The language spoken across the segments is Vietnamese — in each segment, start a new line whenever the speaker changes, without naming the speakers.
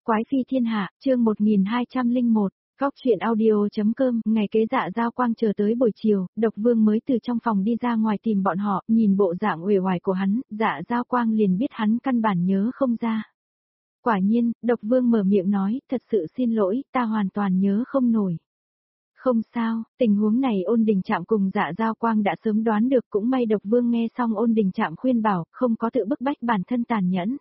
Quái phi thiên hạ, chương 1201, Góc chuyện audio.com. Ngày kế Dạ Giao Quang chờ tới buổi chiều, Độc Vương mới từ trong phòng đi ra ngoài tìm bọn họ, nhìn bộ dạng uể oải của hắn, Dạ Giao Quang liền biết hắn căn bản nhớ không ra. Quả nhiên, Độc Vương mở miệng nói, thật sự xin lỗi, ta hoàn toàn nhớ không nổi. Không sao, tình huống này Ôn Đình Trạm cùng Dạ Giao Quang đã sớm đoán được, cũng may Độc Vương nghe xong Ôn Đình Trạm khuyên bảo, không có tự bức bách bản thân tàn nhẫn.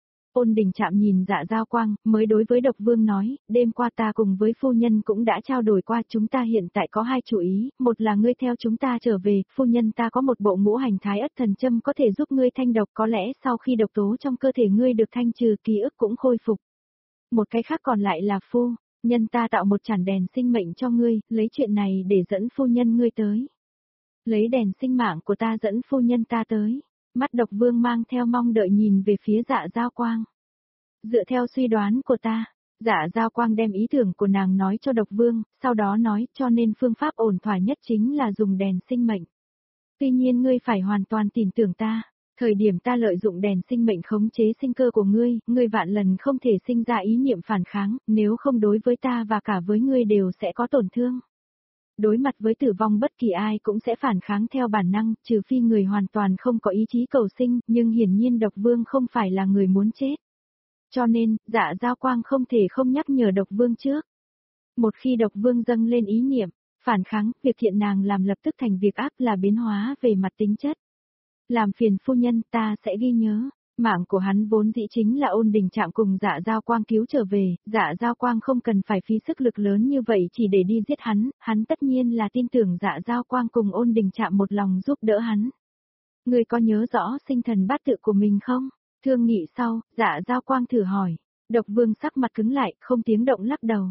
Ôn Đình Trạm nhìn Dạ Giao Quang, mới đối với Độc Vương nói, đêm qua ta cùng với phu nhân cũng đã trao đổi qua, chúng ta hiện tại có hai chủ ý, một là ngươi theo chúng ta trở về, phu nhân ta có một bộ ngũ hành thái ất thần châm có thể giúp ngươi thanh độc, có lẽ sau khi độc tố trong cơ thể ngươi được thanh trừ, ký ức cũng khôi phục. Một cái khác còn lại là phu nhân ta tạo một chản đèn sinh mệnh cho ngươi, lấy chuyện này để dẫn phu nhân ngươi tới. Lấy đèn sinh mạng của ta dẫn phu nhân ta tới. Mắt Độc Vương mang theo mong đợi nhìn về phía Dạ Giao Quang. Dựa theo suy đoán của ta, Dạ Giao Quang đem ý tưởng của nàng nói cho Độc Vương, sau đó nói cho nên phương pháp ổn thỏa nhất chính là dùng đèn sinh mệnh. Tuy nhiên ngươi phải hoàn toàn tin tưởng ta, thời điểm ta lợi dụng đèn sinh mệnh khống chế sinh cơ của ngươi, ngươi vạn lần không thể sinh ra ý niệm phản kháng, nếu không đối với ta và cả với ngươi đều sẽ có tổn thương. Đối mặt với tử vong bất kỳ ai cũng sẽ phản kháng theo bản năng, trừ phi người hoàn toàn không có ý chí cầu sinh, nhưng hiển nhiên Độc Vương không phải là người muốn chết. Cho nên, Dạ Giao Quang không thể không nhắc nhở Độc Vương trước. Một khi Độc Vương dâng lên ý niệm, phản kháng, việc thiện nàng làm lập tức thành việc ác, là biến hóa về mặt tính chất. Làm phiền phu nhân, ta sẽ ghi nhớ. Mạng của hắn vốn dĩ chính là Ôn Đình Trạm cùng Dạ Giao Quang cứu trở về, Dạ Giao Quang không cần phải phí sức lực lớn như vậy chỉ để đi giết hắn tất nhiên là tin tưởng Dạ Giao Quang cùng Ôn Đình Trạm một lòng giúp đỡ hắn. Ngươi có nhớ rõ sinh thần bát tự của mình không? Thương nghị sau, Dạ Giao Quang thử hỏi. Độc Vương sắc mặt cứng lại, không tiếng động lắc đầu.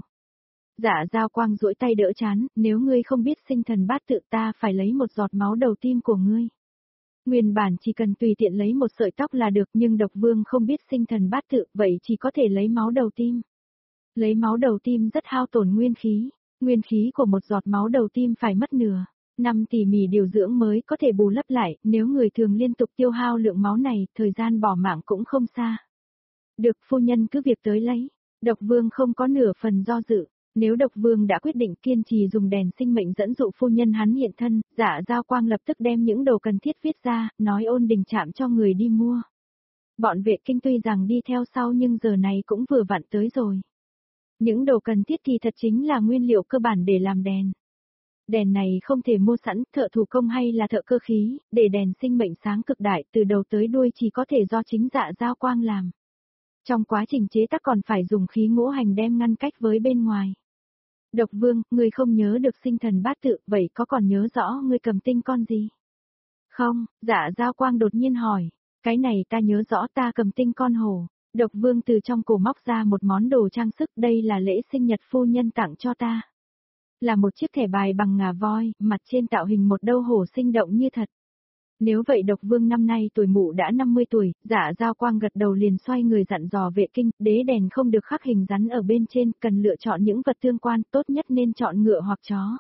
Dạ Giao Quang duỗi tay đỡ chán, nếu ngươi không biết sinh thần bát tự ta phải lấy một giọt máu đầu tim của ngươi. Nguyên bản chỉ cần tùy tiện lấy một sợi tóc là được, nhưng Độc Vương không biết sinh thần bát tự, vậy chỉ có thể lấy máu đầu tim. Lấy máu đầu tim rất hao tổn nguyên khí của một giọt máu đầu tim phải mất nửa năm tỉ mỉ điều dưỡng mới có thể bù lấp lại, nếu người thường liên tục tiêu hao lượng máu này, thời gian bỏ mạng cũng không xa. Được, phu nhân cứ việc tới lấy. Độc Vương không có nửa phần do dự. Nếu Độc Vương đã quyết định kiên trì dùng đèn sinh mệnh dẫn dụ phu nhân hắn hiện thân, Dạ Giao Quang lập tức đem những đồ cần thiết viết ra, nói Ôn Đình Trạm cho người đi mua. Bọn vệ kinh tuy rằng đi theo sau nhưng giờ này cũng vừa vặn tới rồi. Những đồ cần thiết thì thật chính là nguyên liệu cơ bản để làm đèn. Đèn này không thể mua sẵn, thợ thủ công hay là thợ cơ khí, để đèn sinh mệnh sáng cực đại từ đầu tới đuôi chỉ có thể do chính Dạ Giao Quang làm. Trong quá trình chế tác còn phải dùng khí ngũ hành đem ngăn cách với bên ngoài. Độc Vương, ngươi không nhớ được sinh thần bát tự, vậy có còn nhớ rõ ngươi cầm tinh con gì? Không, Dạ Giao Quang đột nhiên hỏi. Cái này ta nhớ rõ, ta cầm tinh con hổ. Độc Vương từ trong cổ móc ra một món đồ trang sức, đây là lễ sinh nhật phu nhân tặng cho ta. Là một chiếc thẻ bài bằng ngà voi, mặt trên tạo hình một đâu hổ sinh động như thật. Nếu vậy Độc Vương năm nay tuổi mụ đã 50 tuổi, Dạ Giao Quang gật đầu liền xoay người dặn dò vệ kinh, đế đèn không được khắc hình rắn ở bên trên, cần lựa chọn những vật tương quan, tốt nhất nên chọn ngựa hoặc chó.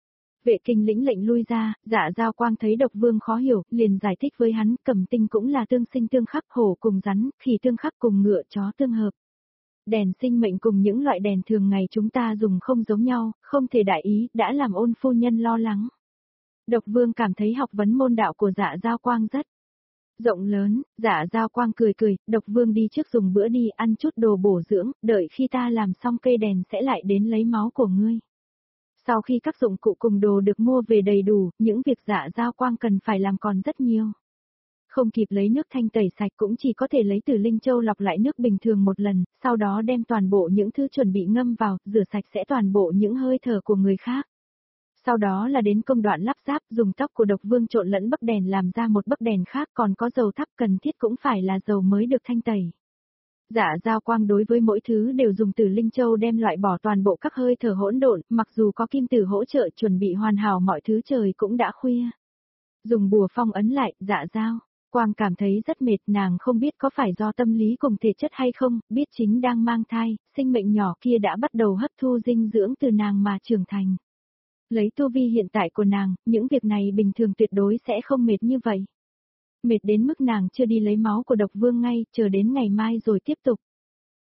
Vệ kinh lĩnh lệnh lui ra, Dạ Giao Quang thấy Độc Vương khó hiểu, liền giải thích với hắn, cẩm tinh cũng là tương sinh tương khắc, hổ cùng rắn, khỉ tương khắc cùng ngựa chó tương hợp. Đèn sinh mệnh cùng những loại đèn thường ngày chúng ta dùng không giống nhau, không thể đại ý, đã làm Ôn phu nhân lo lắng. Độc Vương cảm thấy học vấn môn đạo của Dạ Giao Quang rất rộng lớn. Dạ Giao Quang cười cười, Độc Vương đi trước dùng bữa đi, ăn chút đồ bổ dưỡng, đợi khi ta làm xong cây đèn sẽ lại đến lấy máu của ngươi. Sau khi các dụng cụ cùng đồ được mua về đầy đủ, những việc Dạ Giao Quang cần phải làm còn rất nhiều. Không kịp lấy nước thanh tẩy sạch cũng chỉ có thể lấy từ Linh Châu lọc lại nước bình thường một lần, sau đó đem toàn bộ những thứ chuẩn bị ngâm vào, rửa sạch sẽ toàn bộ những hơi thở của người khác. Sau đó là đến công đoạn lắp ráp, dùng tóc của Độc Vương trộn lẫn bấc đèn làm ra một bấc đèn khác, còn có dầu thắp cần thiết cũng phải là dầu mới được thanh tẩy. Dạ Giao Quang đối với mỗi thứ đều dùng từ Linh Châu đem loại bỏ toàn bộ các hơi thở hỗn độn, mặc dù có kim tử hỗ trợ chuẩn bị hoàn hảo mọi thứ, trời cũng đã khuya. Dùng bùa phong ấn lại, Dạ Giao Quang cảm thấy rất mệt, nàng không biết có phải do tâm lý cùng thể chất hay không, biết chính đang mang thai, sinh mệnh nhỏ kia đã bắt đầu hấp thu dinh dưỡng từ nàng mà trưởng thành. Lấy tu vi hiện tại của nàng, những việc này bình thường tuyệt đối sẽ không mệt như vậy. Mệt đến mức nàng chưa đi lấy máu của Độc Vương ngay, chờ đến ngày mai rồi tiếp tục.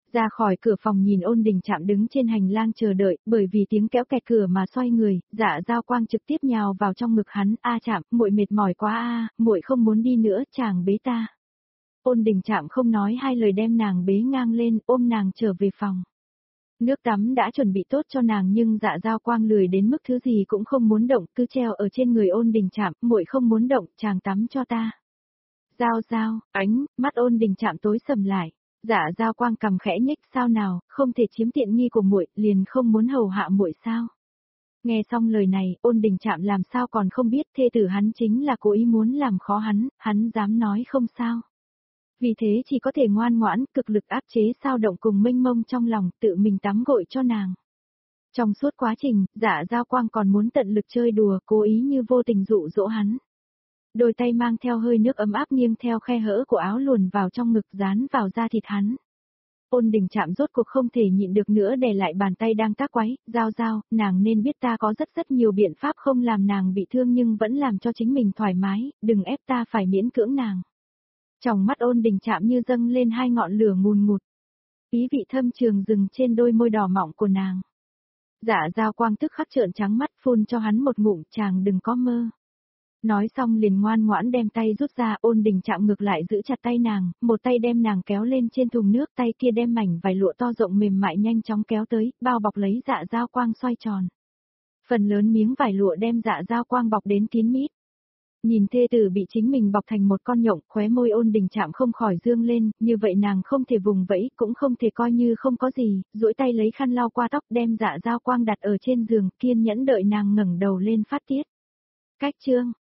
Ra khỏi cửa phòng nhìn Ôn Đình Trạm đứng trên hành lang chờ đợi, bởi vì tiếng kéo kẹt cửa mà xoay người, Dạ Giao Quang trực tiếp nhào vào trong ngực hắn, "A Trạm, muội mệt mỏi quá a, muội không muốn đi nữa, chàng bế ta." Ôn Đình Trạm không nói hai lời đem nàng bế ngang lên, ôm nàng trở về phòng. Nước tắm đã chuẩn bị tốt cho nàng nhưng Dạ Giao Quang lười đến mức thứ gì cũng không muốn động, cứ treo ở trên người Ôn Đình Trạm, "Muội không muốn động, chàng tắm cho ta." Giao Giao, mắt Ôn Đình Trạm tối sầm lại. Dạ Giao Quang cầm khẽ nhếch, "Sao nào, không thể chiếm tiện nghi của muội, liền không muốn hầu hạ muội sao?" Nghe xong lời này, Ôn Đình Trạm làm sao còn không biết thê tử hắn chính là cố ý muốn làm khó hắn dám nói không sao. Vì thế chỉ có thể ngoan ngoãn, cực lực áp chế sao động cùng mênh mông trong lòng, tự mình tắm gội cho nàng. Trong suốt quá trình, Dạ Giao Quang còn muốn tận lực chơi đùa, cố ý như vô tình dụ dỗ hắn. Đôi tay mang theo hơi nước ấm áp nghiêng theo khe hở của áo luồn vào trong ngực dán vào da thịt hắn. Ôn Đình Trạm rốt cuộc không thể nhịn được nữa đè lại bàn tay đang tác quái, "Giao Giao, nàng nên biết ta có rất nhiều biện pháp không làm nàng bị thương nhưng vẫn làm cho chính mình thoải mái, đừng ép ta phải miễn cưỡng nàng." Trong mắt Ôn Đình Trạm như dâng lên hai ngọn lửa ngùn ngụt. Ý vị thâm trường dừng trên đôi môi đỏ mọng của nàng. Dạ Giao Quang tức khắc trợn trắng mắt, phun cho hắn một ngụm, "Chàng đừng có mơ." Nói xong liền ngoan ngoãn đem tay rút ra, Ôn Đình Trạm ngược lại giữ chặt tay nàng, một tay đem nàng kéo lên trên thùng nước, tay kia đem mảnh vải lụa to rộng mềm mại nhanh chóng kéo tới, bao bọc lấy Dạ Giao Quang xoay tròn. Phần lớn miếng vải lụa đem Dạ Giao Quang bọc đến kín mít. Nhìn thê tử bị chính mình bọc thành một con nhộng, khóe môi Ôn Đình Trạm không khỏi dương lên, như vậy nàng không thể vùng vẫy, cũng không thể coi như không có gì, duỗi tay lấy khăn lau qua tóc, đem Dạ Giao Quang đặt ở trên giường, kiên nhẫn đợi nàng ngẩng đầu lên phát tiết. Cách chương